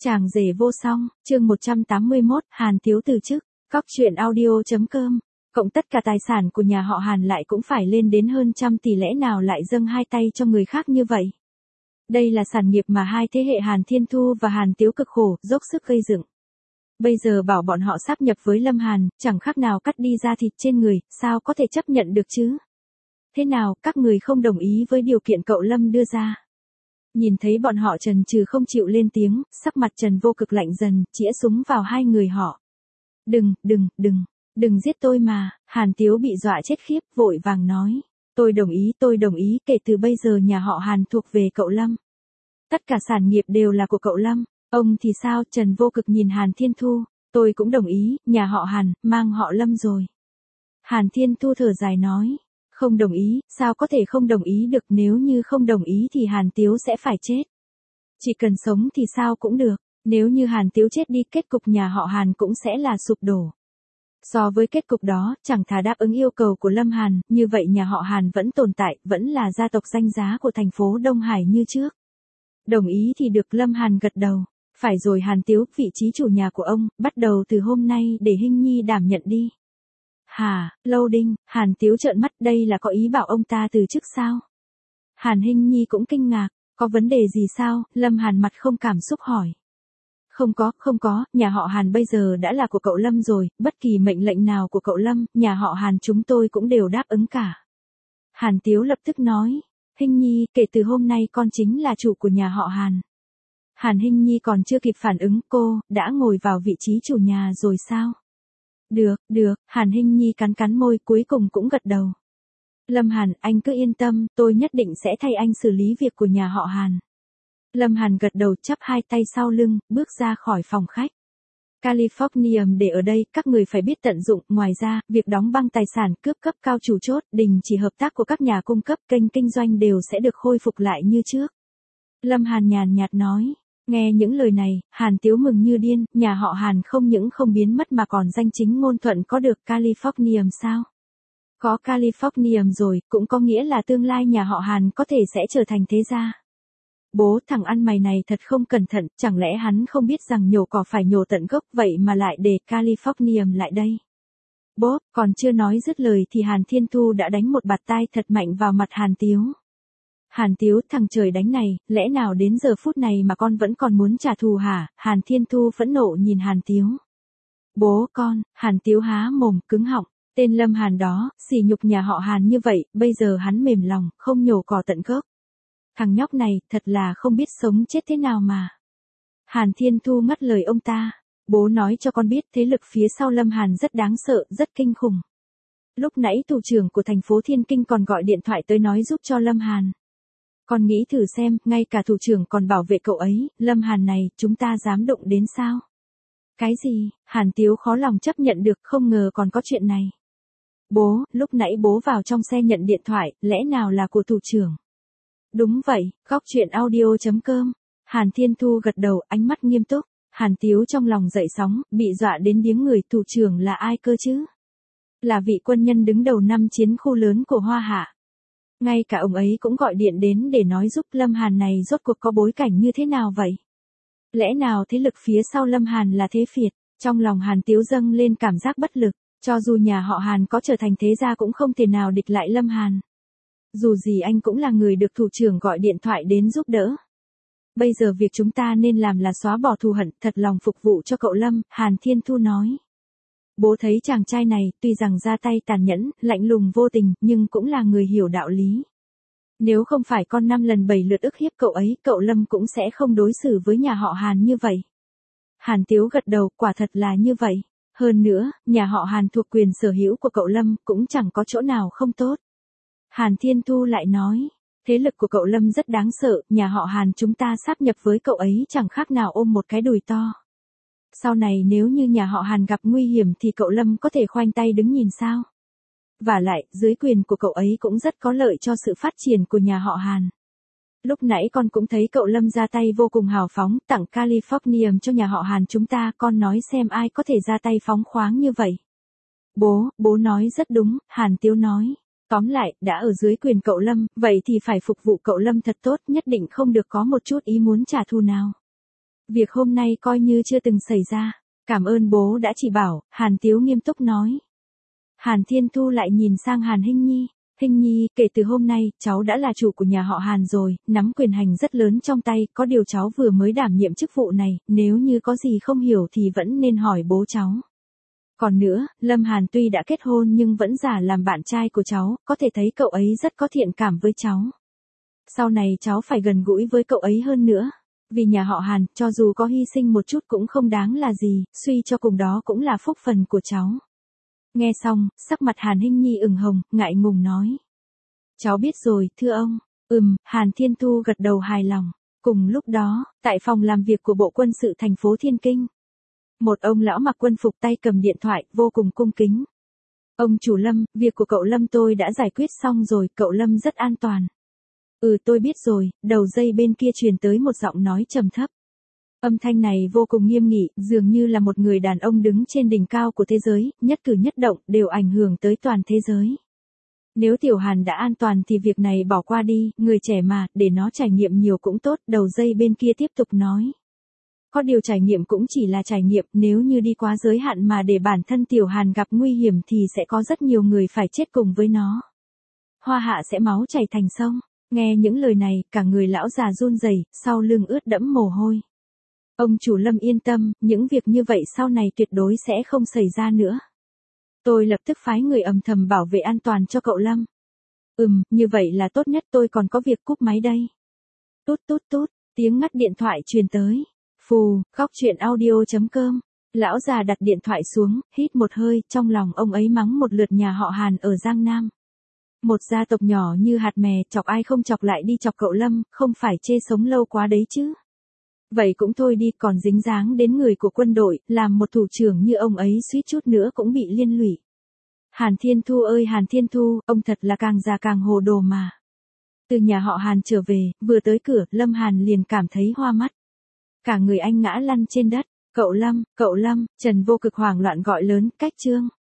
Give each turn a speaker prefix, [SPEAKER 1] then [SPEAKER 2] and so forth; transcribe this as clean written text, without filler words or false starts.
[SPEAKER 1] Chàng rể vô song, chương 181, Hàn Tiếu từ chức, cóc truyện audio.com. Cộng tất cả tài sản của nhà họ Hàn lại cũng phải lên đến hơn trăm tỷ, lẽ nào lại dâng hai tay cho người khác như vậy. Đây là sản nghiệp mà hai thế hệ Hàn Thiên Thu và Hàn Tiếu cực khổ, dốc sức gây dựng. Bây giờ bảo bọn họ sáp nhập với Lâm Hàn, chẳng khác nào cắt đi da thịt trên người, sao có thể chấp nhận được chứ? Thế nào, các người không đồng ý với điều kiện cậu Lâm đưa ra? Nhìn thấy bọn họ chần chừ không chịu lên tiếng, sắc mặt Trần Vô Cực lạnh dần, chĩa súng vào hai người họ. Đừng giết tôi mà, Hàn Tiếu bị dọa chết khiếp, vội vàng nói. Tôi đồng ý, kể từ bây giờ nhà họ Hàn thuộc về cậu Lâm. Tất cả sản nghiệp đều là của cậu Lâm. Ông thì sao? Trần Vô Cực nhìn Hàn Thiên Thu. Tôi cũng đồng ý, nhà họ Hàn, mang họ Lâm rồi. Hàn Thiên Thu thở dài nói. Không đồng ý, sao có thể không đồng ý được, nếu như không đồng ý thì Hàn Tiếu sẽ phải chết. Chỉ cần sống thì sao cũng được, nếu như Hàn Tiếu chết đi kết cục nhà họ Hàn cũng sẽ là sụp đổ. So với kết cục đó, chẳng thà đáp ứng yêu cầu của Lâm Hàn, như vậy nhà họ Hàn vẫn tồn tại, vẫn là gia tộc danh giá của thành phố Đông Hải như trước. Đồng ý thì được, Lâm Hàn gật đầu. Phải rồi Hàn Tiếu, vị trí chủ nhà của ông, bắt đầu từ hôm nay để Hinh Nhi đảm nhận đi. Hả, Loading, Hàn Tiếu trợn mắt, đây là có ý bảo ông ta từ chức sao? Hàn Hinh Nhi cũng kinh ngạc, có vấn đề gì sao? Lâm Hàn mặt không cảm xúc hỏi. Không có, nhà họ Hàn bây giờ đã là của cậu Lâm rồi, bất kỳ mệnh lệnh nào của cậu Lâm, nhà họ Hàn chúng tôi cũng đều đáp ứng cả. Hàn Tiếu lập tức nói, Hinh Nhi, kể từ hôm nay con chính là chủ của nhà họ Hàn. Hàn Hinh Nhi còn chưa kịp phản ứng, cô đã ngồi vào vị trí chủ nhà rồi sao? Được, Hàn Hinh Nhi cắn môi, cuối cùng cũng gật đầu. Lâm Hàn, anh cứ yên tâm, tôi nhất định sẽ thay anh xử lý việc của nhà họ Hàn. Lâm Hàn gật đầu, chắp hai tay sau lưng, bước ra khỏi phòng khách. Californium để ở đây, các người phải biết tận dụng, ngoài ra, việc đóng băng tài sản, cướp cấp cao chủ chốt, đình chỉ hợp tác của các nhà cung cấp, kênh kinh doanh đều sẽ được khôi phục lại như trước. Lâm Hàn nhàn nhạt nói. Nghe những lời này, Hàn Tiếu mừng như điên, nhà họ Hàn không những không biến mất mà còn danh chính ngôn thuận có được Californium sao? Có Californium rồi, cũng có nghĩa là tương lai nhà họ Hàn có thể sẽ trở thành thế gia. Bố, thằng ăn mày này thật không cẩn thận, chẳng lẽ hắn không biết rằng nhổ cỏ phải nhổ tận gốc, vậy mà lại để Californium lại đây? Bố, còn chưa nói dứt lời thì Hàn Thiên Thu đã đánh một bạt tai thật mạnh vào mặt Hàn Tiếu. Hàn Tiếu, thằng trời đánh này, lẽ nào đến giờ phút này mà con vẫn còn muốn trả thù hả? Hàn Thiên Thu phẫn nộ nhìn Hàn Tiếu. Bố con, Hàn Tiếu há mồm, cứng họng, tên Lâm Hàn đó, sỉ nhục nhà họ Hàn như vậy, bây giờ hắn mềm lòng, không nhổ cỏ tận gốc. Thằng nhóc này, thật là không biết sống chết thế nào mà. Hàn Thiên Thu ngắt lời ông ta. Bố nói cho con biết, thế lực phía sau Lâm Hàn rất đáng sợ, rất kinh khủng. Lúc nãy thủ trưởng của thành phố Thiên Kinh còn gọi điện thoại tới nói giúp cho Lâm Hàn. Con nghĩ thử xem, ngay cả thủ trưởng còn bảo vệ cậu ấy, Lâm Hàn này, chúng ta dám đụng đến sao? Cái gì? Hàn Tiếu khó lòng chấp nhận được, không ngờ còn có chuyện này. Bố, lúc nãy bố vào trong xe nhận điện thoại, lẽ nào là của thủ trưởng? Đúng vậy, góc truyện audio.com. Hàn Thiên Thu gật đầu, ánh mắt nghiêm túc. Hàn Tiếu trong lòng dậy sóng, bị dọa đến điếng người, thủ trưởng là ai cơ chứ? Là vị quân nhân đứng đầu năm chiến khu lớn của Hoa Hạ. Ngay cả ông ấy cũng gọi điện đến để nói giúp. Lâm Hàn này rốt cuộc có bối cảnh như thế nào vậy? Lẽ nào thế lực phía sau Lâm Hàn là thế phiệt? Trong lòng Hàn Tiếu dâng lên cảm giác bất lực, cho dù nhà họ Hàn có trở thành thế gia cũng không thể nào địch lại Lâm Hàn. Dù gì anh cũng là người được thủ trưởng gọi điện thoại đến giúp đỡ. Bây giờ việc chúng ta nên làm là xóa bỏ thù hận, thật lòng phục vụ cho cậu Lâm, Hàn Thiên Thu nói. Bố thấy chàng trai này, tuy rằng ra tay tàn nhẫn, lạnh lùng vô tình, nhưng cũng là người hiểu đạo lý. Nếu không phải con 5 lần 7 lượt ức hiếp cậu ấy, cậu Lâm cũng sẽ không đối xử với nhà họ Hàn như vậy. Hàn Tiếu gật đầu, quả thật là như vậy. Hơn nữa, nhà họ Hàn thuộc quyền sở hữu của cậu Lâm, cũng chẳng có chỗ nào không tốt. Hàn Thiên Thu lại nói, thế lực của cậu Lâm rất đáng sợ, nhà họ Hàn chúng ta sáp nhập với cậu ấy chẳng khác nào ôm một cái đùi to. Sau này nếu như nhà họ Hàn gặp nguy hiểm thì cậu Lâm có thể khoanh tay đứng nhìn sao? Vả lại, dưới quyền của cậu ấy cũng rất có lợi cho sự phát triển của nhà họ Hàn. Lúc nãy con cũng thấy cậu Lâm ra tay vô cùng hào phóng, tặng Californium cho nhà họ Hàn chúng ta, con nói xem ai có thể ra tay phóng khoáng như vậy. Bố nói rất đúng, Hàn Tiếu nói. Tóm lại, đã ở dưới quyền cậu Lâm, vậy thì phải phục vụ cậu Lâm thật tốt, nhất định không được có một chút ý muốn trả thù nào. Việc hôm nay coi như chưa từng xảy ra. Cảm ơn bố đã chỉ bảo, Hàn Tiếu nghiêm túc nói. Hàn Thiên Thu lại nhìn sang Hàn Hinh Nhi. Hinh Nhi, kể từ hôm nay, cháu đã là chủ của nhà họ Hàn rồi, nắm quyền hành rất lớn trong tay, có điều cháu vừa mới đảm nhiệm chức vụ này, nếu như có gì không hiểu thì vẫn nên hỏi bố cháu. Còn nữa, Lâm Hàn tuy đã kết hôn nhưng vẫn giả làm bạn trai của cháu, có thể thấy cậu ấy rất có thiện cảm với cháu. Sau này cháu phải gần gũi với cậu ấy hơn nữa. Vì nhà họ Hàn, cho dù có hy sinh một chút cũng không đáng là gì, suy cho cùng đó cũng là phúc phần của cháu. Nghe xong, sắc mặt Hàn Hinh Nhi ửng hồng, ngại ngùng nói. Cháu biết rồi, thưa ông. Hàn Thiên Thu gật đầu hài lòng. Cùng lúc đó, tại phòng làm việc của Bộ Quân sự thành phố Thiên Kinh. Một ông lão mặc quân phục tay cầm điện thoại, vô cùng cung kính. Ông chủ Lâm, việc của cậu Lâm tôi đã giải quyết xong rồi, cậu Lâm rất an toàn. Tôi biết rồi, đầu dây bên kia truyền tới một giọng nói trầm thấp. Âm thanh này vô cùng nghiêm nghị, dường như là một người đàn ông đứng trên đỉnh cao của thế giới, nhất cử nhất động đều ảnh hưởng tới toàn thế giới. Nếu Tiểu Hàn đã an toàn thì việc này bỏ qua đi, người trẻ mà, để nó trải nghiệm nhiều cũng tốt, đầu dây bên kia tiếp tục nói. Có điều trải nghiệm cũng chỉ là trải nghiệm, nếu như đi quá giới hạn mà để bản thân Tiểu Hàn gặp nguy hiểm thì sẽ có rất nhiều người phải chết cùng với nó. Hoa hạ sẽ máu chảy thành sông. Nghe những lời này, cả người lão già run rẩy, sau lưng ướt đẫm mồ hôi. Ông chủ Lâm yên tâm, những việc như vậy sau này tuyệt đối sẽ không xảy ra nữa. Tôi lập tức phái người âm thầm bảo vệ an toàn cho cậu Lâm. Như vậy là tốt nhất, tôi còn có việc cúp máy đây. Tút tút tút, tiếng ngắt điện thoại truyền tới. Phù, khóc chuyện audio.com. Lão già đặt điện thoại xuống, hít một hơi, trong lòng ông ấy mắng một lượt nhà họ Hàn ở Giang Nam. Một gia tộc nhỏ như hạt mè, chọc ai không chọc lại đi chọc cậu Lâm, không phải chê sống lâu quá đấy chứ. Vậy cũng thôi đi, còn dính dáng đến người của quân đội, làm một thủ trưởng như ông ấy suýt chút nữa cũng bị liên lụy. Hàn Thiên Thu ơi Hàn Thiên Thu, ông thật là càng già càng hồ đồ mà. Từ nhà họ Hàn trở về, vừa tới cửa, Lâm Hàn liền cảm thấy hoa mắt. Cả người anh ngã lăn trên đất. Cậu Lâm, Trần Vô Cực hoảng loạn gọi lớn, cách Trương.